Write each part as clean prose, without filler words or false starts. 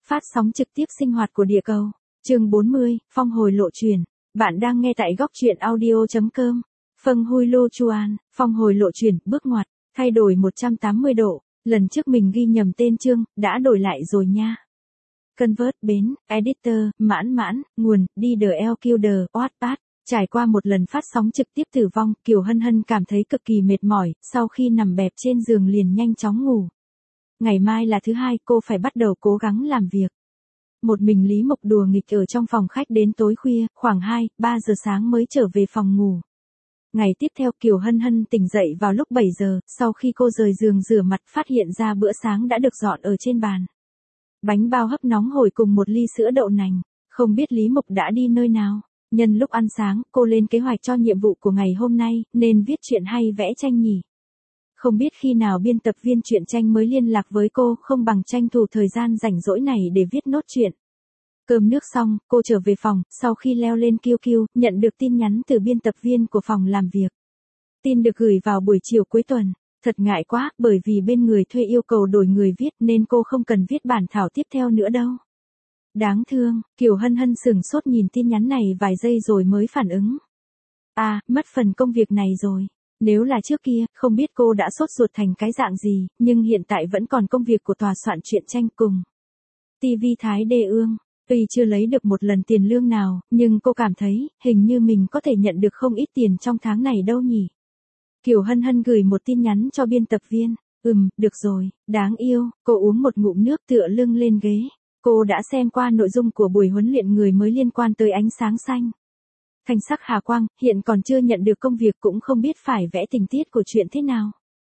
Phát sóng trực tiếp sinh hoạt của địa cầu. Chương 40, phong hồi lộ truyền. Bạn đang nghe tại góc truyện audio.com. Phâng Hui Lô Chuan, phong hồi lộ truyền, bước ngoặt, thay đổi 180 độ. Lần trước mình ghi nhầm tên chương, đã đổi lại rồi nha. Convert, bến, editor, mãn, nguồn, DLQD, Wattpad. Trải qua một lần phát sóng trực tiếp tử vong, Kiều Hân Hân cảm thấy cực kỳ mệt mỏi, sau khi nằm bẹp trên giường liền nhanh chóng ngủ. Ngày mai là thứ hai, cô phải bắt đầu cố gắng làm việc. Một mình Lý Mộc đùa nghịch ở trong phòng khách đến tối khuya, khoảng 2-3 giờ sáng mới trở về phòng ngủ. Ngày tiếp theo Kiều Hân Hân tỉnh dậy vào lúc 7 giờ, sau khi cô rời giường rửa mặt phát hiện ra bữa sáng đã được dọn ở trên bàn. Bánh bao hấp nóng hổi cùng một ly sữa đậu nành, không biết Lý Mộc đã đi nơi nào. Nhân lúc ăn sáng, cô lên kế hoạch cho nhiệm vụ của ngày hôm nay, nên viết truyện hay vẽ tranh nhỉ? Không biết khi nào biên tập viên truyện tranh mới liên lạc với cô, không bằng tranh thủ thời gian rảnh rỗi này để viết nốt truyện. Cơm nước xong, cô trở về phòng, sau khi leo lên QQ, nhận được tin nhắn từ biên tập viên của phòng làm việc. Tin được gửi vào buổi chiều cuối tuần. Thật ngại quá, bởi vì bên người thuê yêu cầu đổi người viết nên cô không cần viết bản thảo tiếp theo nữa đâu. Đáng thương, Kiều Hân Hân sửng sốt nhìn tin nhắn này vài giây rồi mới phản ứng. À, mất phần công việc này rồi. Nếu là trước kia, không biết cô đã sốt ruột thành cái dạng gì, nhưng hiện tại vẫn còn công việc của tòa soạn truyện tranh cùng TV Thái Đê Ương. Tuy chưa lấy được một lần tiền lương nào, nhưng cô cảm thấy, hình như mình có thể nhận được không ít tiền trong tháng này đâu nhỉ. Kiều Hân Hân gửi một tin nhắn cho biên tập viên. Được rồi, đáng yêu, cô uống một ngụm nước tựa lưng lên ghế. Cô đã xem qua nội dung của buổi huấn luyện người mới liên quan tới ánh sáng xanh. Thanh sắc Hà Quang, hiện còn chưa nhận được công việc cũng không biết phải vẽ tình tiết của chuyện thế nào.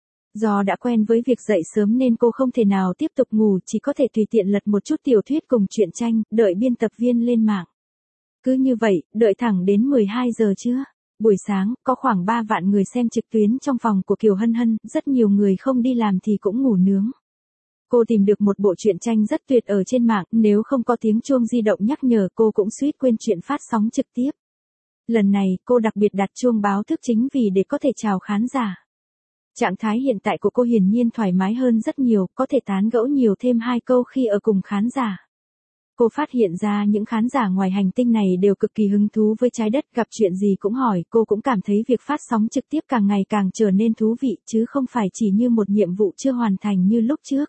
Do đã quen với việc dậy sớm nên cô không thể nào tiếp tục ngủ, chỉ có thể tùy tiện lật một chút tiểu thuyết cùng truyện tranh, đợi biên tập viên lên mạng. Cứ như vậy, đợi thẳng đến 12 giờ trưa. Buổi sáng, có khoảng 3 vạn người xem trực tuyến trong phòng của Kiều Hân Hân, rất nhiều người không đi làm thì cũng ngủ nướng. Cô tìm được một bộ truyện tranh rất tuyệt ở trên mạng, nếu không có tiếng chuông di động nhắc nhở cô cũng suýt quên chuyện phát sóng trực tiếp. Lần này, cô đặc biệt đặt chuông báo thức chính vì để có thể chào khán giả. Trạng thái hiện tại của cô hiển nhiên thoải mái hơn rất nhiều, có thể tán gẫu nhiều thêm 2 câu khi ở cùng khán giả. Cô phát hiện ra những khán giả ngoài hành tinh này đều cực kỳ hứng thú với trái đất, gặp chuyện gì cũng hỏi, cô cũng cảm thấy việc phát sóng trực tiếp càng ngày càng trở nên thú vị, chứ không phải chỉ như một nhiệm vụ chưa hoàn thành như lúc trước.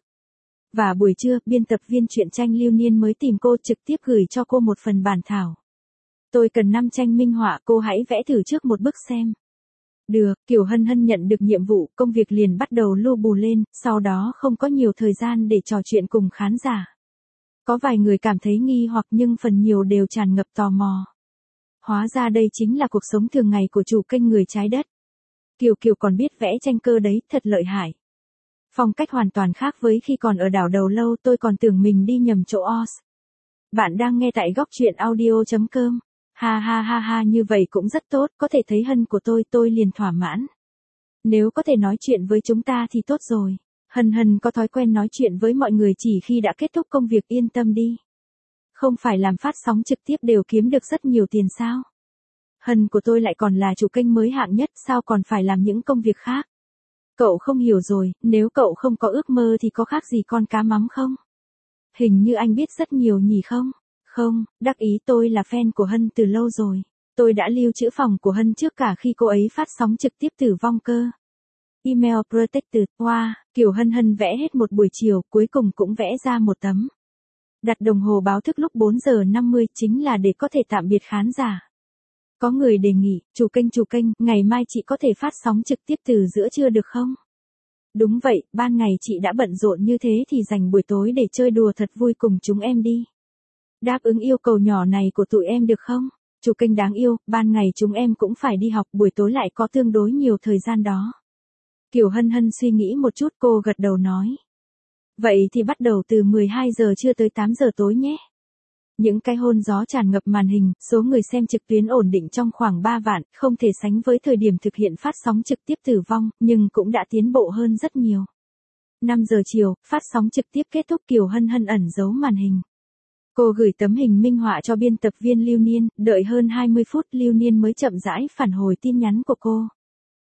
Và buổi trưa, biên tập viên truyện tranh Lưu Niên mới tìm cô trực tiếp gửi cho cô một phần bản thảo. Tôi cần 5 tranh minh họa, cô hãy vẽ thử trước một bức xem. Được, Kiều Hân Hân nhận được nhiệm vụ, công việc liền bắt đầu lu bù lên, sau đó không có nhiều thời gian để trò chuyện cùng khán giả. Có vài người cảm thấy nghi hoặc nhưng phần nhiều đều tràn ngập tò mò. Hóa ra đây chính là cuộc sống thường ngày của chủ kênh Người Trái Đất. Kiều còn biết vẽ tranh cơ đấy, thật lợi hại. Phong cách hoàn toàn khác với khi còn ở đảo Đầu Lâu, tôi còn tưởng mình đi nhầm chỗ Oz. Bạn đang nghe tại góc truyện audio.com. Ha, như vậy cũng rất tốt, có thể thấy Hân của tôi liền thỏa mãn. Nếu có thể nói chuyện với chúng ta thì tốt rồi. Hân có thói quen nói chuyện với mọi người chỉ khi đã kết thúc công việc, yên tâm đi. Không phải làm phát sóng trực tiếp đều kiếm được rất nhiều tiền sao? Hân của tôi lại còn là chủ kênh mới hạng nhất, sao còn phải làm những công việc khác? Cậu không hiểu rồi, nếu cậu không có ước mơ thì có khác gì con cá mắm không? Hình như anh biết rất nhiều nhỉ không? Không, đắc ý, tôi là fan của Hân từ lâu rồi. Tôi đã lưu trữ phòng của Hân trước cả khi cô ấy phát sóng trực tiếp tử vong cơ. Email protected, wow, Kiều Hân vẽ hết một buổi chiều, cuối cùng cũng vẽ ra một tấm. Đặt đồng hồ báo thức lúc 4 giờ 50 chính là để có thể tạm biệt khán giả. Có người đề nghị, chủ kênh, ngày mai chị có thể phát sóng trực tiếp từ giữa trưa được không? Đúng vậy, ban ngày chị đã bận rộn như thế thì dành buổi tối để chơi đùa thật vui cùng chúng em đi. Đáp ứng yêu cầu nhỏ này của tụi em được không? Chủ kênh đáng yêu, ban ngày chúng em cũng phải đi học, buổi tối lại có tương đối nhiều thời gian đó. Kiều Hân suy nghĩ một chút, cô gật đầu nói. Vậy thì bắt đầu từ 12 giờ trưa tới 8 giờ tối nhé. Những cái hôn gió tràn ngập màn hình, số người xem trực tuyến ổn định trong khoảng 3 vạn, không thể sánh với thời điểm thực hiện phát sóng trực tiếp tử vong, nhưng cũng đã tiến bộ hơn rất nhiều. 5 giờ chiều, phát sóng trực tiếp kết thúc, Kiều Hân ẩn giấu màn hình. Cô gửi tấm hình minh họa cho biên tập viên Lưu Niên, đợi hơn 20 phút Lưu Niên mới chậm rãi phản hồi tin nhắn của cô.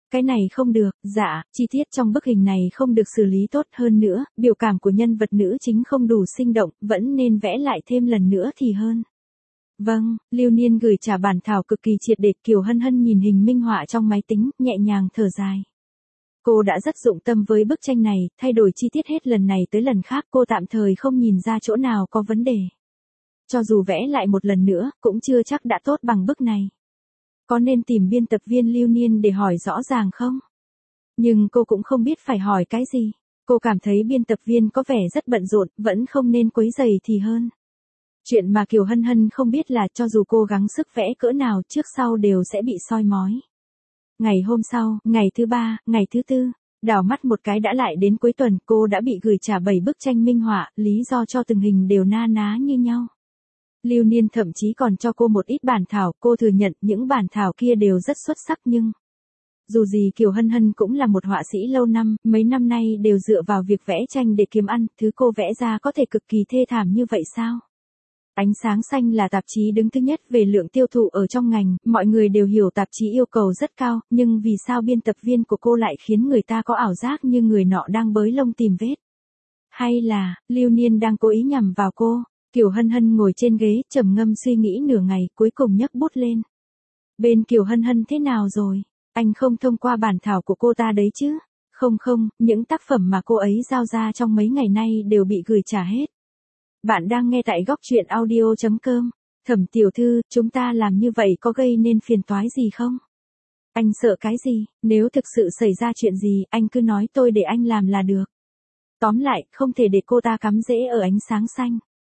Cái này không được, dạ, chi tiết trong bức hình này không được xử lý tốt hơn nữa, biểu cảm của nhân vật nữ chính không đủ sinh động, vẫn nên vẽ lại thêm lần nữa thì hơn. Vâng, Lưu Niên gửi trả bản thảo cực kỳ triệt để. Kiều Hân Hân nhìn hình minh họa trong máy tính, nhẹ nhàng thở dài. Cô đã rất dụng tâm với bức tranh này, thay đổi chi tiết hết lần này tới lần khác, cô tạm thời không nhìn ra chỗ nào có vấn đề. Cho dù vẽ lại một lần nữa, cũng chưa chắc đã tốt bằng bức này. Có nên tìm biên tập viên Lưu Niên để hỏi rõ ràng không? Nhưng cô cũng không biết phải hỏi cái gì. Cô cảm thấy biên tập viên có vẻ rất bận rộn, vẫn không nên quấy rầy thì hơn. Chuyện mà Kiều Hân Hân không biết là cho dù cô gắng sức vẽ cỡ nào trước sau đều sẽ bị soi mói. Ngày hôm sau, ngày thứ 3, ngày thứ 4, đảo mắt một cái đã lại đến cuối tuần, cô đã bị gửi trả 7 bức tranh minh họa, lý do cho từng hình đều na ná như nhau. Lưu Niên thậm chí còn cho cô một ít bản thảo, cô thừa nhận những bản thảo kia đều rất xuất sắc nhưng... Dù gì Kiều Hân Hân cũng là một họa sĩ lâu năm, mấy năm nay đều dựa vào việc vẽ tranh để kiếm ăn, thứ cô vẽ ra có thể cực kỳ thê thảm như vậy sao? Ánh sáng xanh là tạp chí đứng thứ nhất về lượng tiêu thụ ở trong ngành, mọi người đều hiểu tạp chí yêu cầu rất cao, nhưng vì sao biên tập viên của cô lại khiến người ta có ảo giác như người nọ đang bới lông tìm vết? Hay là, Lưu Niên đang cố ý nhằm vào cô? Kiều Hân Hân ngồi trên ghế, trầm ngâm suy nghĩ nửa ngày, cuối cùng nhấc bút lên. Bên Kiều Hân Hân thế nào rồi? Anh không thông qua bản thảo của cô ta đấy chứ? Không, những tác phẩm mà cô ấy giao ra trong mấy ngày nay đều bị gửi trả hết. Bạn đang nghe tại góc truyện audio.com. Thẩm tiểu thư, chúng ta làm như vậy có gây nên phiền toái gì không? Anh sợ cái gì? Nếu thực sự xảy ra chuyện gì, anh cứ nói tôi để anh làm là được. Tóm lại, không thể để cô ta cắm rễ ở ánh sáng xanh.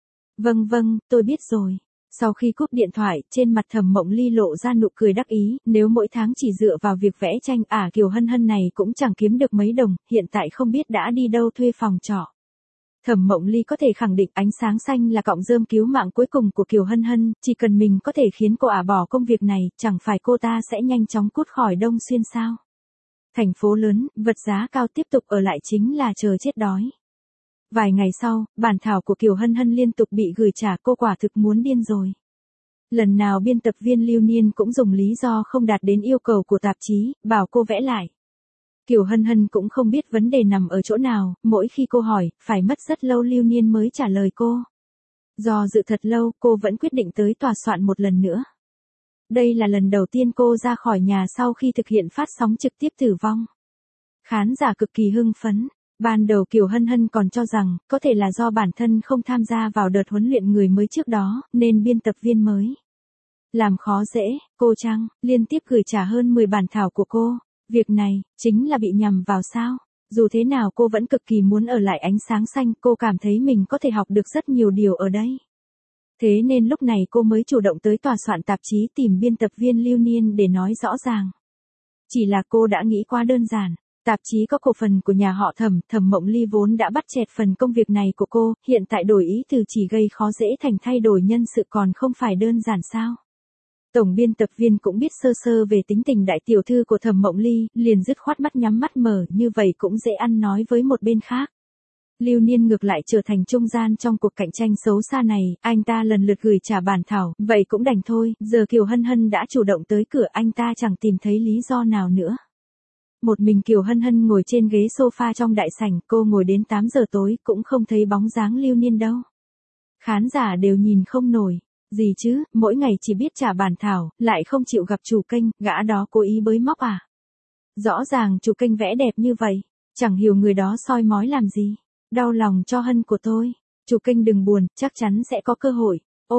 Vâng, tôi biết rồi. Sau khi cúp điện thoại, trên mặt Thẩm Mộng Ly lộ ra nụ cười đắc ý, nếu mỗi tháng chỉ dựa vào việc vẽ tranh, Kiều Hân Hân này cũng chẳng kiếm được mấy đồng, hiện tại không biết đã đi đâu thuê phòng trọ. Thẩm Mộng Ly có thể khẳng định ánh sáng xanh là cọng rơm cứu mạng cuối cùng của Kiều Hân Hân, chỉ cần mình có thể khiến cô bỏ công việc này, chẳng phải cô ta sẽ nhanh chóng cút khỏi Đông Xuyên sao? Thành phố lớn, vật giá cao tiếp tục ở lại chính là chờ chết đói. Vài ngày sau, bản thảo của Kiều Hân Hân liên tục bị gửi trả, cô quả thực muốn điên rồi. Lần nào biên tập viên Lưu Niên cũng dùng lý do không đạt đến yêu cầu của tạp chí, bảo cô vẽ lại. Kiều Hân Hân cũng không biết vấn đề nằm ở chỗ nào, mỗi khi cô hỏi, phải mất rất lâu Lưu Niên mới trả lời cô. Do dự thật lâu, cô vẫn quyết định tới tòa soạn một lần nữa. Đây là lần đầu tiên cô ra khỏi nhà sau khi thực hiện phát sóng trực tiếp tử vong. Khán giả cực kỳ hưng phấn. Ban đầu Kiều Hân Hân còn cho rằng, có thể là do bản thân không tham gia vào đợt huấn luyện người mới trước đó, nên biên tập viên mới làm khó dễ, cô Trăng, liên tiếp gửi trả hơn 10 bản thảo của cô. Việc này, chính là bị nhầm vào sao? Dù thế nào cô vẫn cực kỳ muốn ở lại ánh sáng xanh, cô cảm thấy mình có thể học được rất nhiều điều ở đây. Thế nên lúc này cô mới chủ động tới tòa soạn tạp chí tìm biên tập viên Lưu Niên để nói rõ ràng. Chỉ là cô đã nghĩ quá đơn giản. Tạp chí có cổ phần của nhà họ Thẩm, Thẩm Mộng Ly vốn đã bắt chẹt phần công việc này của cô, hiện tại đổi ý từ chỉ gây khó dễ thành thay đổi nhân sự còn không phải đơn giản sao? Tổng biên tập viên cũng biết sơ sơ về tính tình đại tiểu thư của Thẩm Mộng Ly, liền dứt khoát mắt nhắm mắt mở, như vậy cũng dễ ăn nói với một bên khác. Lưu Niên ngược lại trở thành trung gian trong cuộc cạnh tranh xấu xa này, anh ta lần lượt gửi trả bản thảo, vậy cũng đành thôi, giờ Kiều Hân Hân đã chủ động tới cửa, anh ta chẳng tìm thấy lý do nào nữa. Một mình Kiều Hân Hân ngồi trên ghế sofa trong đại sảnh, cô ngồi đến 8 giờ tối, cũng không thấy bóng dáng Lưu Niên đâu. Khán giả đều nhìn không nổi. Gì chứ, mỗi ngày chỉ biết trả bản thảo, lại không chịu gặp chủ kênh, gã đó cố ý bới móc à? Rõ ràng chủ kênh vẽ đẹp như vậy, chẳng hiểu người đó soi mói làm gì. Đau lòng cho Hân của tôi. Chủ kênh đừng buồn, chắc chắn sẽ có cơ hội.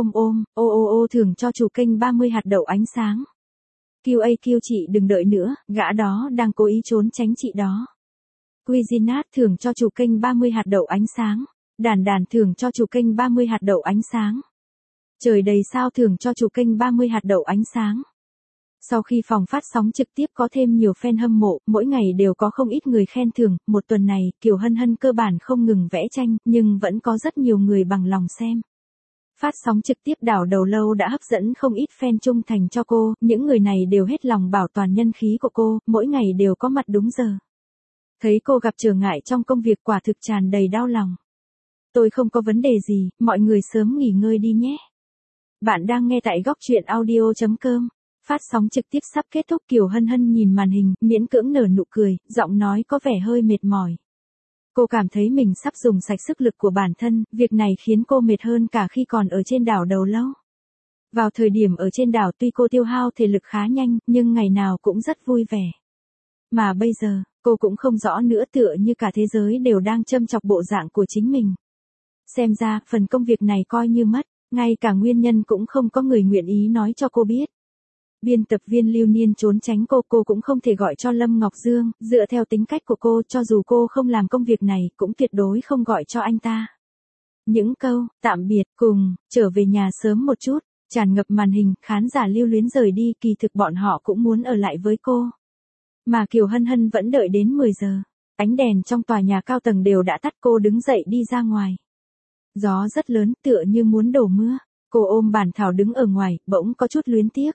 Ô thưởng cho chủ kênh 30 hạt đậu ánh sáng. QAQ chị đừng đợi nữa, gã đó đang cố ý trốn tránh chị đó. Cuisinart thưởng cho chủ kênh 30 hạt đậu ánh sáng. Đàn thưởng cho chủ kênh 30 hạt đậu ánh sáng. Trời đầy sao thưởng cho chủ kênh 30 hạt đậu ánh sáng. Sau khi phòng phát sóng trực tiếp có thêm nhiều fan hâm mộ, mỗi ngày đều có không ít người khen thưởng, một tuần này, Kiều Hân Hân cơ bản không ngừng vẽ tranh, nhưng vẫn có rất nhiều người bằng lòng xem. Phát sóng trực tiếp đảo đầu lâu đã hấp dẫn không ít fan trung thành cho cô, những người này đều hết lòng bảo toàn nhân khí của cô, mỗi ngày đều có mặt đúng giờ. Thấy cô gặp trở ngại trong công việc quả thực tràn đầy đau lòng. Tôi không có vấn đề gì, mọi người sớm nghỉ ngơi đi nhé. Bạn đang nghe tại góc truyện audio.com. Phát sóng trực tiếp sắp kết thúc, Kiều Hân Hân nhìn màn hình, miễn cưỡng nở nụ cười, giọng nói có vẻ hơi mệt mỏi. Cô cảm thấy mình sắp dùng sạch sức lực của bản thân, việc này khiến cô mệt hơn cả khi còn ở trên đảo Đầu Lâu. Vào thời điểm ở trên đảo tuy cô tiêu hao thể lực khá nhanh, nhưng ngày nào cũng rất vui vẻ. Mà bây giờ, cô cũng không rõ nữa, tựa như cả thế giới đều đang châm chọc bộ dạng của chính mình. Xem ra, phần công việc này coi như mất, ngay cả nguyên nhân cũng không có người nguyện ý nói cho cô biết. Biên tập viên Lưu Niên trốn tránh cô cũng không thể gọi cho Lâm Ngọc Dương, dựa theo tính cách của cô, cho dù cô không làm công việc này, cũng tuyệt đối không gọi cho anh ta. Những câu, tạm biệt, cùng, trở về nhà sớm một chút, tràn ngập màn hình, khán giả lưu luyến rời đi, kỳ thực bọn họ cũng muốn ở lại với cô. Mà Kiều Hân Hân vẫn đợi đến 10 giờ. Ánh đèn trong tòa nhà cao tầng đều đã tắt, cô đứng dậy đi ra ngoài. Gió rất lớn, tựa như muốn đổ mưa. Cô ôm bản thảo đứng ở ngoài, bỗng có chút luyến tiếc.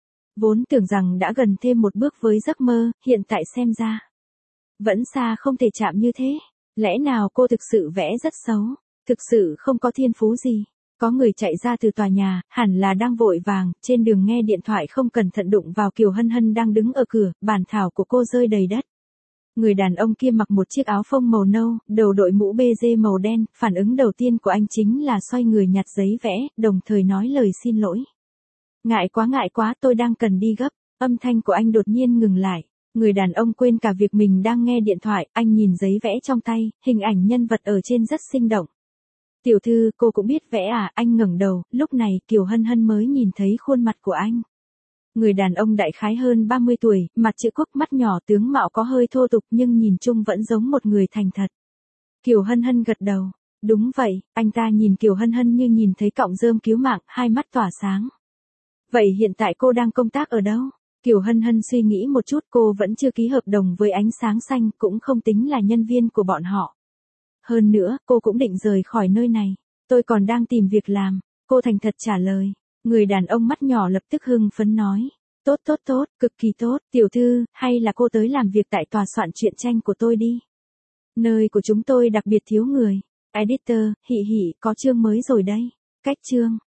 Vốn tưởng rằng đã gần thêm một bước với giấc mơ, hiện tại xem ra vẫn xa không thể chạm như thế. Lẽ nào cô thực sự vẽ rất xấu, thực sự không có thiên phú gì? Có người chạy ra từ tòa nhà, hẳn là đang vội vàng, trên đường nghe điện thoại không cẩn thận đụng vào Kiều Hân Hân đang đứng ở cửa, bản thảo của cô rơi đầy đất. Người đàn ông kia mặc một chiếc áo phông màu nâu, đầu đội mũ BG màu đen, phản ứng đầu tiên của anh chính là xoay người nhặt giấy vẽ, đồng thời nói lời xin lỗi. Ngại quá, tôi đang cần đi gấp. Âm thanh của anh đột nhiên ngừng lại. Người đàn ông quên cả việc mình đang nghe điện thoại, anh nhìn giấy vẽ trong tay, hình ảnh nhân vật ở trên rất sinh động. Tiểu thư, cô cũng biết vẽ à? Anh ngẩng đầu, lúc này Kiều Hân Hân mới nhìn thấy khuôn mặt của anh. Người đàn ông đại khái hơn 30 tuổi, mặt chữ quốc, mắt nhỏ, tướng mạo có hơi thô tục nhưng nhìn chung vẫn giống một người thành thật. Kiều Hân Hân gật đầu. Đúng vậy, anh ta nhìn Kiều Hân Hân như nhìn thấy cọng rơm cứu mạng, hai mắt tỏa sáng. Vậy hiện tại cô đang công tác ở đâu? Kiều Hân Hân suy nghĩ một chút, cô vẫn chưa ký hợp đồng với Ánh Sáng Xanh, cũng không tính là nhân viên của bọn họ. Hơn nữa, cô cũng định rời khỏi nơi này. Tôi còn đang tìm việc làm. Cô thành thật trả lời. Người đàn ông mắt nhỏ lập tức hưng phấn nói. Tốt, cực kỳ tốt, tiểu thư, hay là cô tới làm việc tại tòa soạn truyện tranh của tôi đi. Nơi của chúng tôi đặc biệt thiếu người. Editor, hỉ, có chương mới rồi đây. Cách chương.